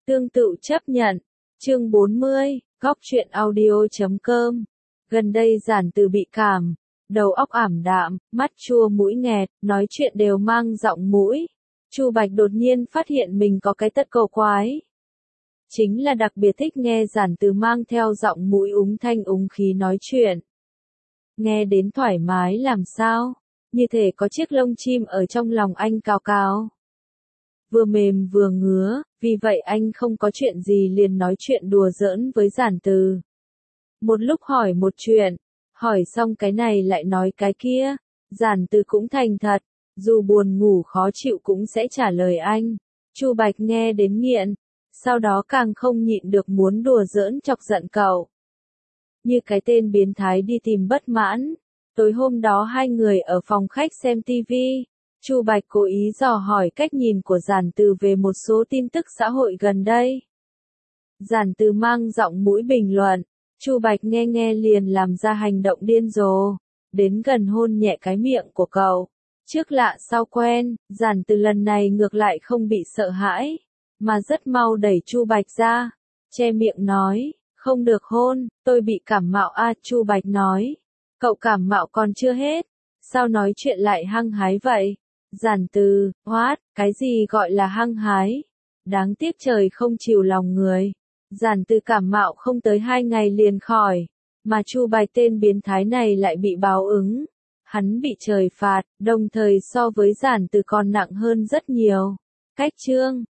Tương tự chấp nhận. Chương 40, góc truyện audio.com. Gần đây Giản Từ bị cảm, đầu óc ảm đạm, mắt chua mũi nghẹt, nói chuyện đều mang giọng mũi. Chu Bạch đột nhiên phát hiện mình có cái tật cầu quái. Chính là đặc biệt thích nghe Giản Từ mang theo giọng mũi úng thanh úng khí nói chuyện. Nghe đến thoải mái làm sao, như thể có chiếc lông chim ở trong lòng anh cào cào. Vừa mềm vừa ngứa, vì vậy anh không có chuyện gì liền nói chuyện đùa giỡn với Giản Từ. Một lúc hỏi một chuyện, hỏi xong cái này lại nói cái kia, Giản Từ cũng thành thật, dù buồn ngủ khó chịu cũng sẽ trả lời anh. Chu Bạch nghe đến nghiện, sau đó càng không nhịn được muốn đùa giỡn chọc giận cậu. Như cái tên biến thái đi tìm bất mãn. Tối hôm đó hai người ở phòng khách xem TV. Chu Bạch cố ý dò hỏi cách nhìn của Giản Từ về một số tin tức xã hội gần đây. Giản Từ mang giọng mũi bình luận, Chu Bạch nghe liền làm ra hành động điên rồ, đến gần hôn nhẹ cái miệng của cậu. Trước lạ sau quen, Giản Từ lần này ngược lại không bị sợ hãi, mà rất mau đẩy Chu Bạch ra, che miệng nói, không được hôn, tôi bị cảm mạo a. Chu Bạch nói, cậu cảm mạo còn chưa hết, sao nói chuyện lại hăng hái vậy? Giản Từ, cái gì gọi là hăng hái? Đáng tiếc trời không chiều lòng người. Giản Từ cảm mạo không tới 2 ngày liền khỏi, mà Chu Bạch tên biến thái này lại bị báo ứng. Hắn bị trời phạt, đồng thời so với Giản Từ còn nặng hơn rất nhiều. Cách chương